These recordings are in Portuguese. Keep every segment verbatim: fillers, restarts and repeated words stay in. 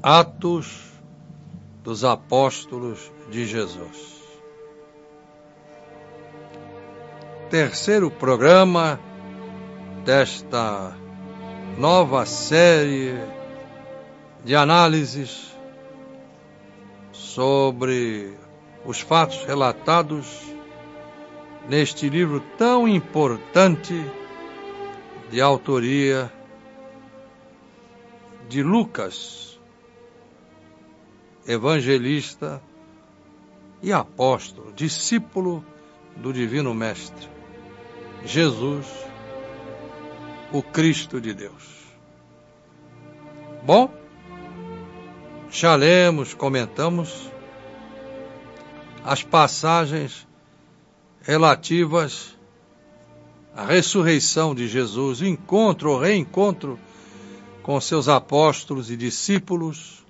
Atos dos Apóstolos de Jesus. Terceiro programa desta nova série de análises sobre os fatos relatados neste livro tão importante de autoria de Lucas, evangelista e apóstolo, discípulo do Divino Mestre, Jesus, o Cristo de Deus. Bom, já lemos, comentamos as passagens relativas à ressurreição de Jesus, o encontro, o reencontro com seus apóstolos e discípulos,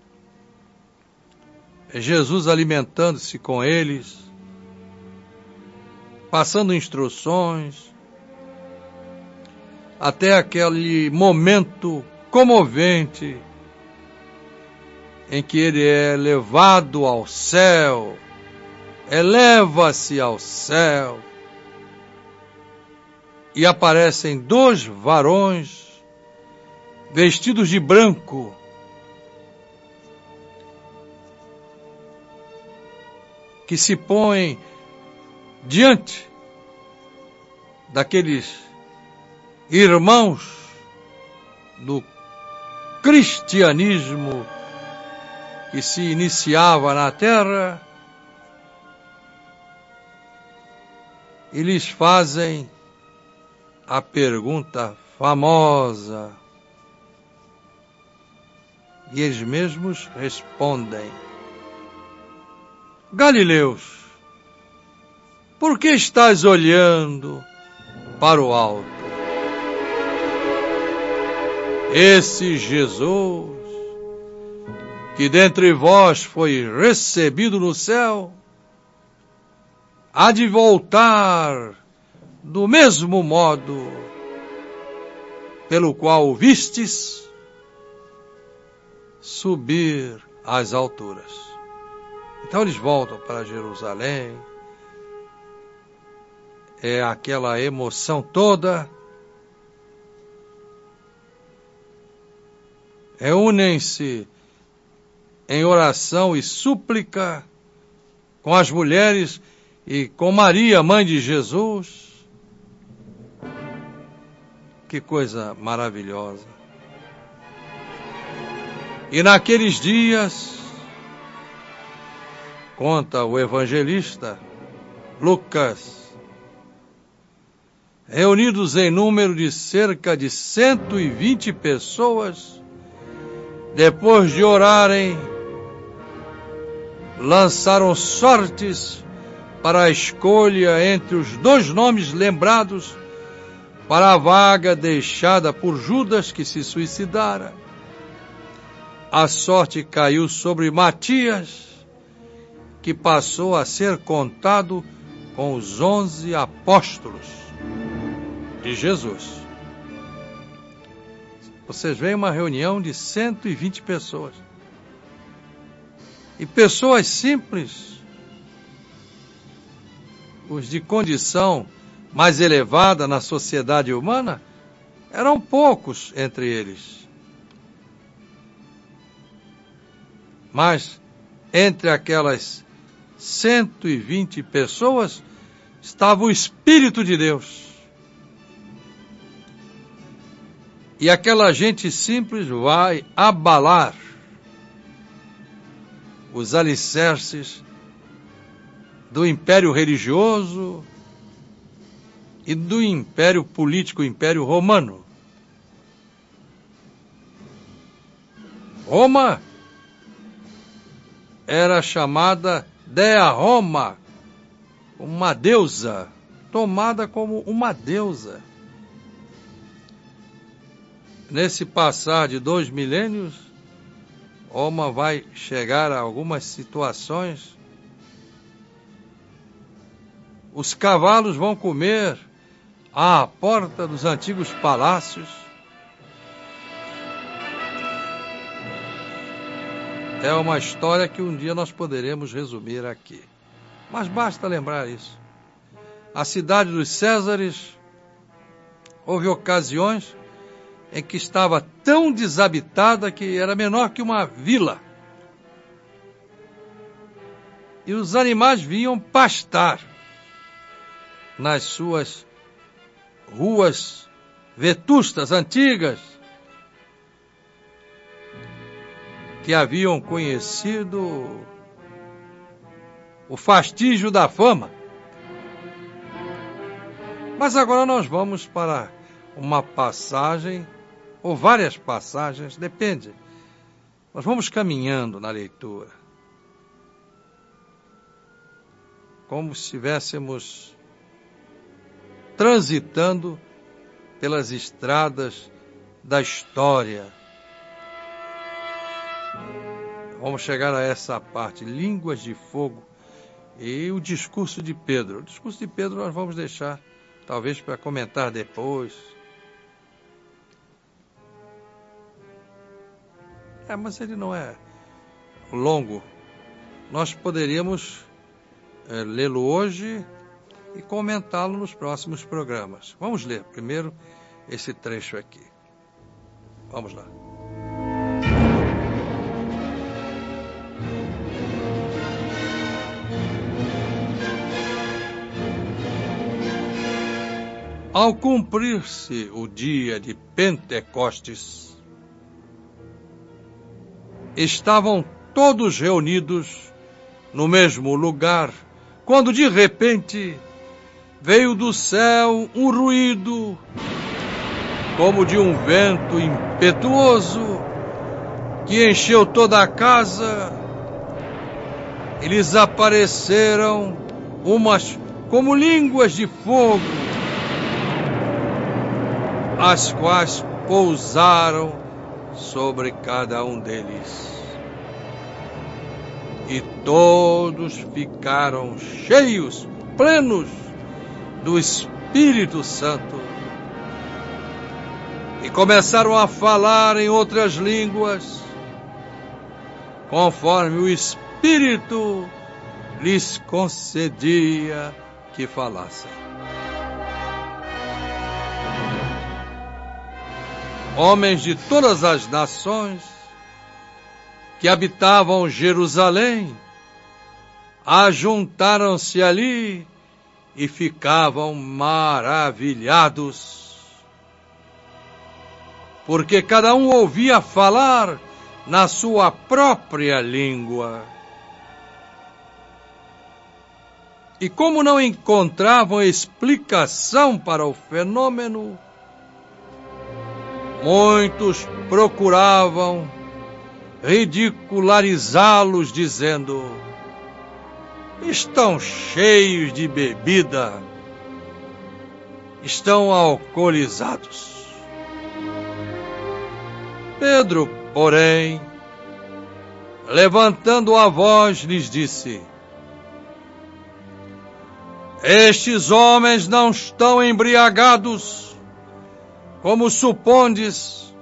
Jesus alimentando-se com eles, passando instruções, até aquele momento comovente em que ele é levado ao céu, eleva-se ao céu, e aparecem dois varões vestidos de branco, que se põem diante daqueles irmãos do cristianismo que se iniciava na terra, e lhes fazem a pergunta famosa, e eles mesmos respondem: Galileus, por que estás olhando para o alto? Esse Jesus, que dentre vós foi recebido no céu, há de voltar do mesmo modo pelo qual o vistes subir às alturas. Então eles voltam para Jerusalém, é aquela emoção toda, reúnem-se em oração e súplica com as mulheres e com Maria, mãe de Jesus. Que coisa maravilhosa. E naqueles dias, conta o evangelista Lucas, reunidos em número de cerca de cento e vinte pessoas, depois de orarem, lançaram sortes para a escolha entre os dois nomes lembrados para a vaga deixada por Judas, que se suicidara. A sorte caiu sobre Matias, que passou a ser contado com os onze apóstolos de Jesus. Vocês veem uma reunião de cento e vinte pessoas. E pessoas simples, os de condição mais elevada na sociedade humana, eram poucos entre eles. Mas entre aquelas cento e vinte pessoas estava o Espírito de Deus. E aquela gente simples vai abalar os alicerces do império religioso e do império político, o império romano. Roma era chamada Dea Roma, uma deusa, tomada como uma deusa. Nesse passar de dois milênios, Roma vai chegar a algumas situações. Os cavalos vão comer à porta dos antigos palácios. É uma história que um dia nós poderemos resumir aqui. Mas basta lembrar isso. A cidade dos Césares, houve ocasiões em que estava tão desabitada que era menor que uma vila. E os animais vinham pastar nas suas ruas vetustas, antigas, que haviam conhecido o fastígio da fama. Mas agora nós vamos para uma passagem, ou várias passagens, depende. Nós vamos caminhando na leitura, como se estivéssemos transitando pelas estradas da história. Vamos chegar a essa parte, línguas de fogo e o discurso de Pedro. O discurso de Pedro nós vamos deixar, talvez, para comentar depois. É, mas ele não é longo. Nós poderíamos é, lê-lo hoje e comentá-lo nos próximos programas. Vamos ler primeiro esse trecho aqui. Vamos lá. Ao cumprir-se o dia de Pentecostes, estavam todos reunidos no mesmo lugar, quando de repente veio do céu um ruído, como de um vento impetuoso, que encheu toda a casa, e lhes apareceram umas como línguas de fogo, as quais pousaram sobre cada um deles. E todos ficaram cheios, plenos do Espírito Santo, e começaram a falar em outras línguas, conforme o Espírito lhes concedia que falassem. Homens de todas as nações que habitavam Jerusalém ajuntaram-se ali e ficavam maravilhados, porque cada um ouvia falar na sua própria língua. E como não encontravam explicação para o fenômeno, muitos procuravam ridicularizá-los, dizendo: estão cheios de bebida, estão alcoolizados. Pedro, porém, levantando a voz, lhes disse: estes homens não estão embriagados, como supondes,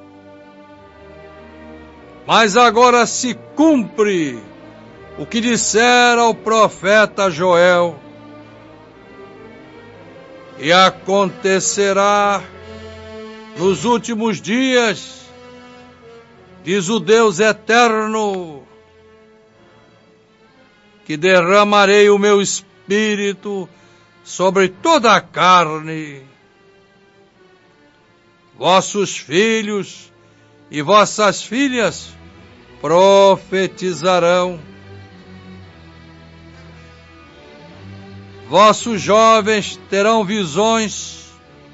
mas agora se cumpre o que dissera o profeta Joel, e acontecerá nos últimos dias, diz o Deus eterno, que derramarei o meu espírito sobre toda a carne. Vossos filhos e vossas filhas profetizarão. Vossos jovens terão visões.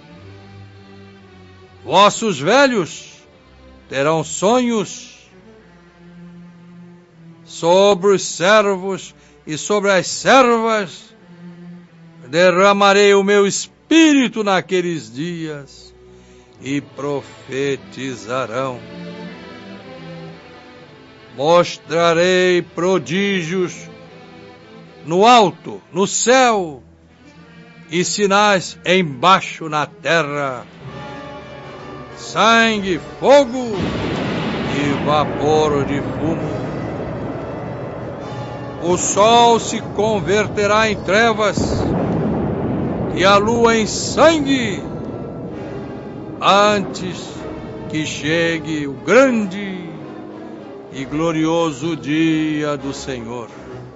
Vossos velhos terão sonhos. Sobre os servos e sobre as servas derramarei o meu espírito naqueles dias, e profetizarão. Mostrarei prodígios no alto, no céu, e sinais embaixo na terra: sangue, fogo e vapor de fumo. o sol se converterá em trevas e a lua em sangue, antes que chegue o grande e glorioso dia do Senhor.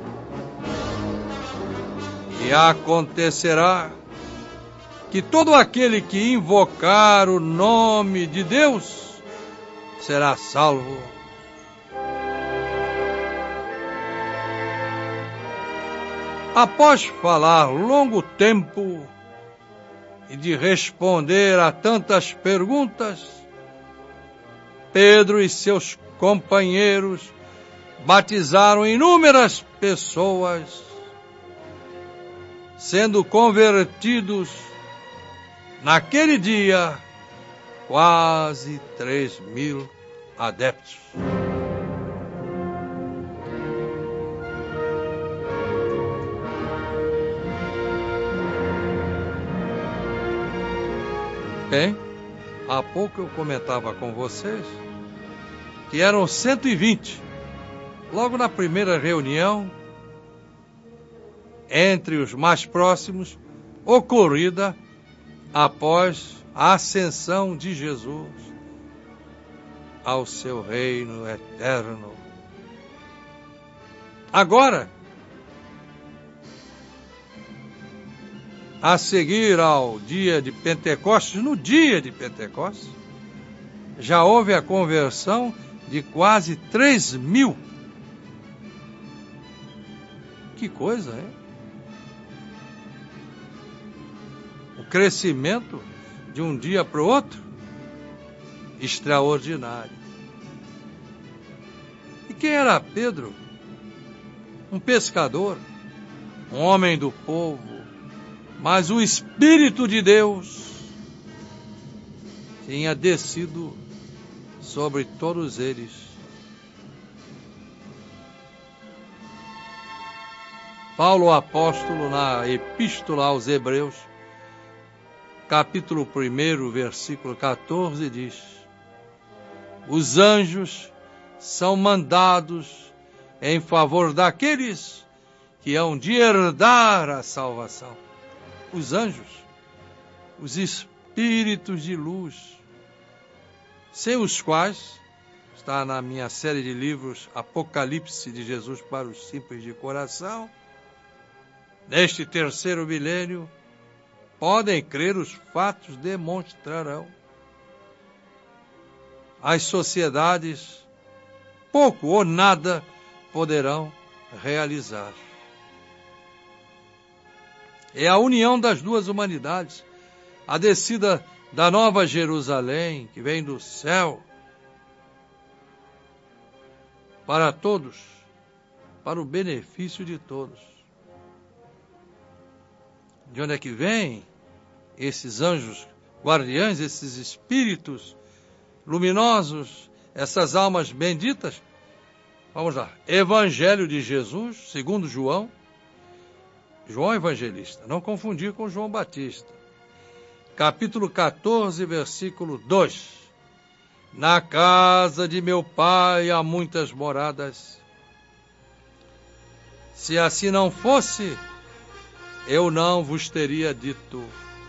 E acontecerá que todo aquele que invocar o nome de Deus será salvo. Após falar longo tempo e de responder a tantas perguntas, Pedro e seus companheiros batizaram inúmeras pessoas, sendo convertidos naquele dia quase três mil adeptos. Bem, há pouco eu comentava com vocês que eram cento e vinte. Logo na primeira reunião, entre os mais próximos, ocorrida após a ascensão de Jesus ao seu reino eterno. Agora, a seguir ao dia de Pentecostes, no dia de Pentecostes, já houve a conversão de quase três mil. Que coisa, hein? O crescimento de um dia para o outro, extraordinário. E quem era Pedro? Um pescador, um homem do povo, mas o Espírito de Deus tinha descido sobre todos eles. Paulo apóstolo, na Epístola aos Hebreus, capítulo um, versículo quatorze, diz: os anjos são mandados em favor daqueles que hão de herdar a salvação. Os anjos, os espíritos de luz, sem os quais, está na minha série de livros Apocalipse de Jesus para os simples de coração, neste terceiro milênio, podem crer, os fatos demonstrarão. As sociedades pouco ou nada poderão realizar. É a união das duas humanidades, a descida da Nova Jerusalém, que vem do céu, para todos, para o benefício de todos. De onde é que vem esses anjos guardiães, esses espíritos luminosos, essas almas benditas? Vamos lá. Evangelho de Jesus, segundo João, João Evangelista, não confundir com João Batista. Capítulo quatorze, versículo dois. Na casa de meu pai há muitas moradas. Se assim não fosse, eu não vos teria dito.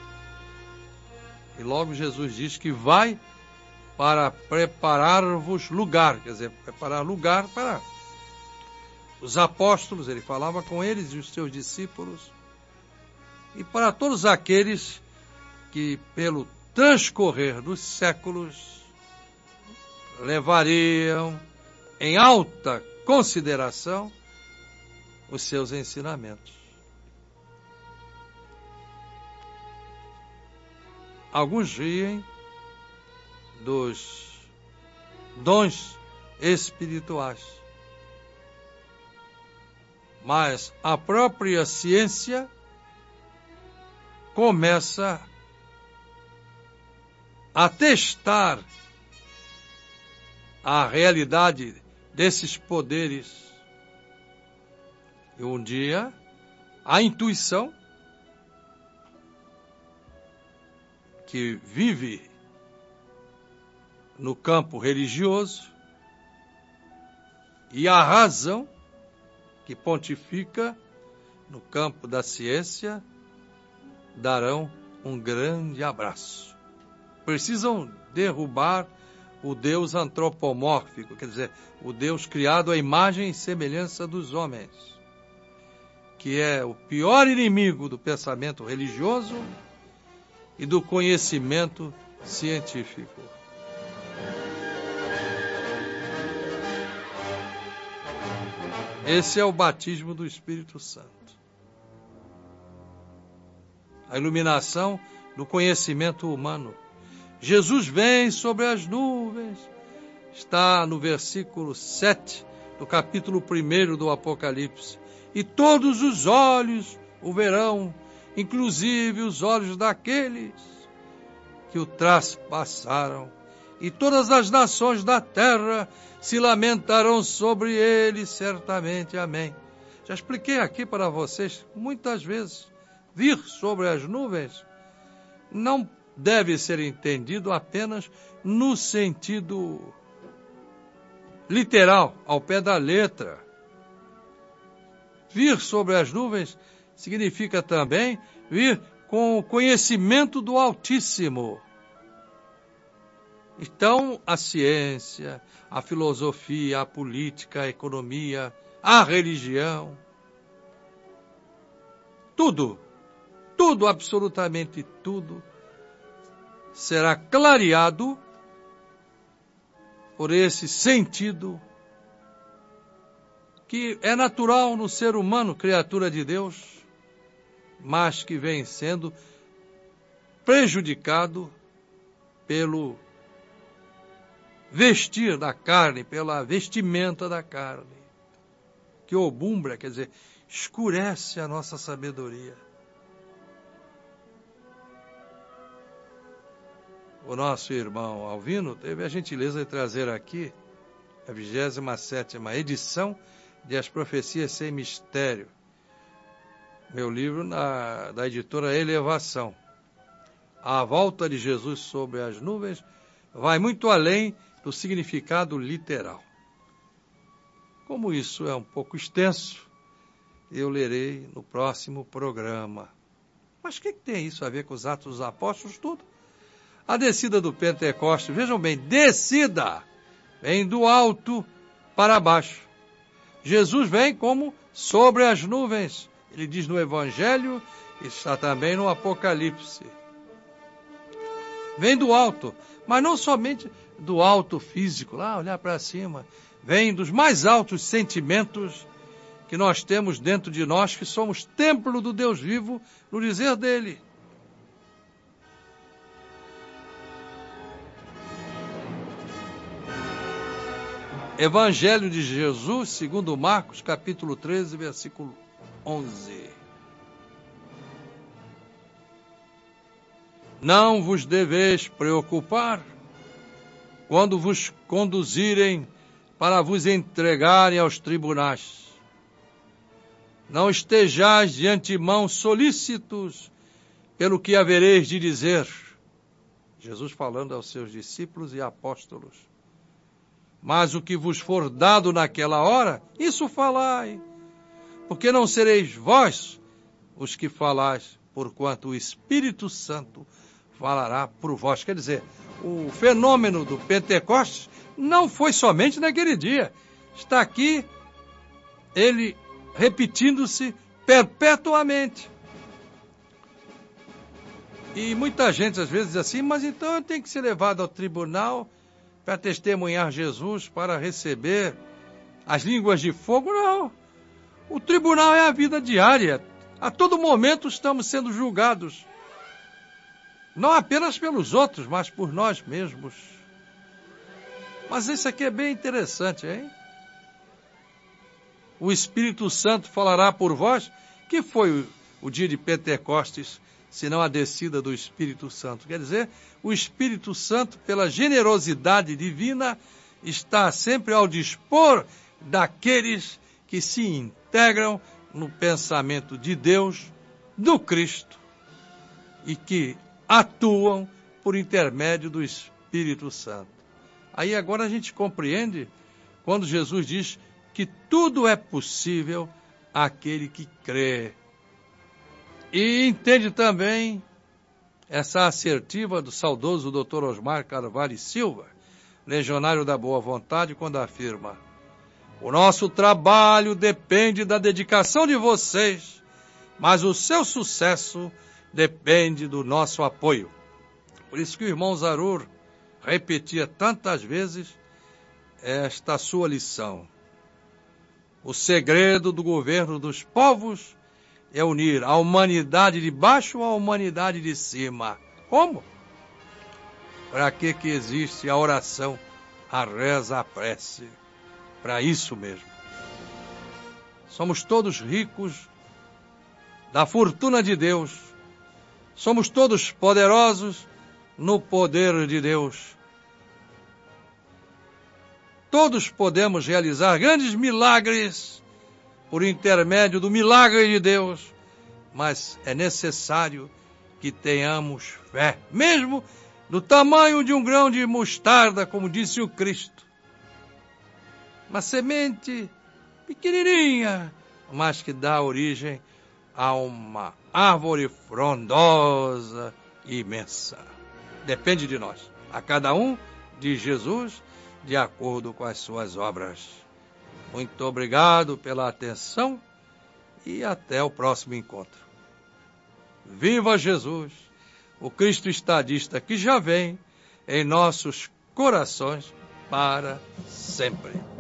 E logo Jesus diz que vai para preparar-vos lugar, quer dizer, preparar lugar para os apóstolos, ele falava com eles e os seus discípulos, e para todos aqueles que, pelo transcorrer dos séculos, levariam em alta consideração os seus ensinamentos. Alguns riem dos dons espirituais, mas a própria ciência começa a testar a realidade desses poderes. E um dia, a intuição, que vive no campo religioso, e a razão, que pontifica no campo da ciência, darão um grande abraço. Precisam derrubar o Deus antropomórfico, quer dizer, o Deus criado à imagem e semelhança dos homens, que é o pior inimigo do pensamento religioso e do conhecimento científico. Esse é o batismo do Espírito Santo. A iluminação do conhecimento humano. Jesus vem sobre as nuvens. Está no versículo sete do capítulo primeiro do Apocalipse. E todos os olhos o verão, inclusive os olhos daqueles que o traspassaram. E todas as nações da terra se lamentarão sobre ele, certamente. Amém. Já expliquei aqui para vocês muitas vezes. Vir sobre as nuvens não deve ser entendido apenas no sentido literal, ao pé da letra. Vir sobre as nuvens significa também vir com o conhecimento do Altíssimo. Então, a ciência, a filosofia, a política, a economia, a religião, tudo, tudo, absolutamente tudo, será clareado por esse sentido que é natural no ser humano, criatura de Deus, mas que vem sendo prejudicado pelo vestir da carne, pela vestimenta da carne, que obumbra, quer dizer, escurece a nossa sabedoria. O nosso irmão Alvino teve a gentileza de trazer aqui a vigésima sétima edição de As Profecias Sem Mistério, meu livro na, da editora Elevação. A volta de Jesus sobre as nuvens vai muito além do significado literal. Como isso é um pouco extenso, eu lerei no próximo programa. Mas o que, que tem isso a ver com os Atos dos Apóstolos? Tudo. A descida do Pentecostes, vejam bem, descida, vem do alto para baixo. Jesus vem como sobre as nuvens. Ele diz no Evangelho, está também no Apocalipse. Vem do alto, mas não somente do alto físico, lá olhar para cima. Vem dos mais altos sentimentos que nós temos dentro de nós, que somos templo do Deus vivo, no dizer dele. Evangelho de Jesus, segundo Marcos, capítulo treze, versículo onze. Não vos deveis preocupar quando vos conduzirem para vos entregarem aos tribunais. Não estejais de antemão solícitos pelo que havereis de dizer. Jesus falando aos seus discípulos e apóstolos. Mas o que vos for dado naquela hora, isso falai, porque não sereis vós os que falais, porquanto o Espírito Santo falará por vós. Quer dizer, o fenômeno do Pentecostes não foi somente naquele dia. Está aqui ele repetindo-se perpetuamente. E muita gente às vezes diz assim, mas então eu tenho que ser levado ao tribunal para testemunhar Jesus, para receber as línguas de fogo? Não. O tribunal é a vida diária. A todo momento estamos sendo julgados. Não apenas pelos outros, mas por nós mesmos. Mas isso aqui é bem interessante, hein? O Espírito Santo falará por vós. Que foi o, o dia de Pentecostes, senão a descida do Espírito Santo? Quer dizer, o Espírito Santo, pela generosidade divina, está sempre ao dispor daqueles que se integram no pensamento de Deus, do Cristo, e que atuam por intermédio do Espírito Santo. Aí agora a gente compreende quando Jesus diz que tudo é possível àquele que crê. E entende também essa assertiva do saudoso doutor Osmar Carvalho e Silva, legionário da boa vontade, quando afirma: o nosso trabalho depende da dedicação de vocês, mas o seu sucesso depende do nosso apoio. Por isso que o irmão Zarur repetia tantas vezes esta sua lição. O segredo do governo dos povos é unir a humanidade de baixo à humanidade de cima. Como? Para que que existe a oração, a reza, a prece? Para isso mesmo. Somos todos ricos da fortuna de Deus. Somos todos poderosos no poder de Deus. Todos podemos realizar grandes milagres por intermédio do milagre de Deus, mas é necessário que tenhamos fé, mesmo do tamanho de um grão de mostarda, como disse o Cristo. Uma semente pequenininha, mas que dá origem a uma árvore frondosa e imensa. Depende de nós, a cada um de Jesus, de acordo com as suas obras. Muito obrigado pela atenção e até o próximo encontro. Viva Jesus, o Cristo estadista que já vem em nossos corações para sempre.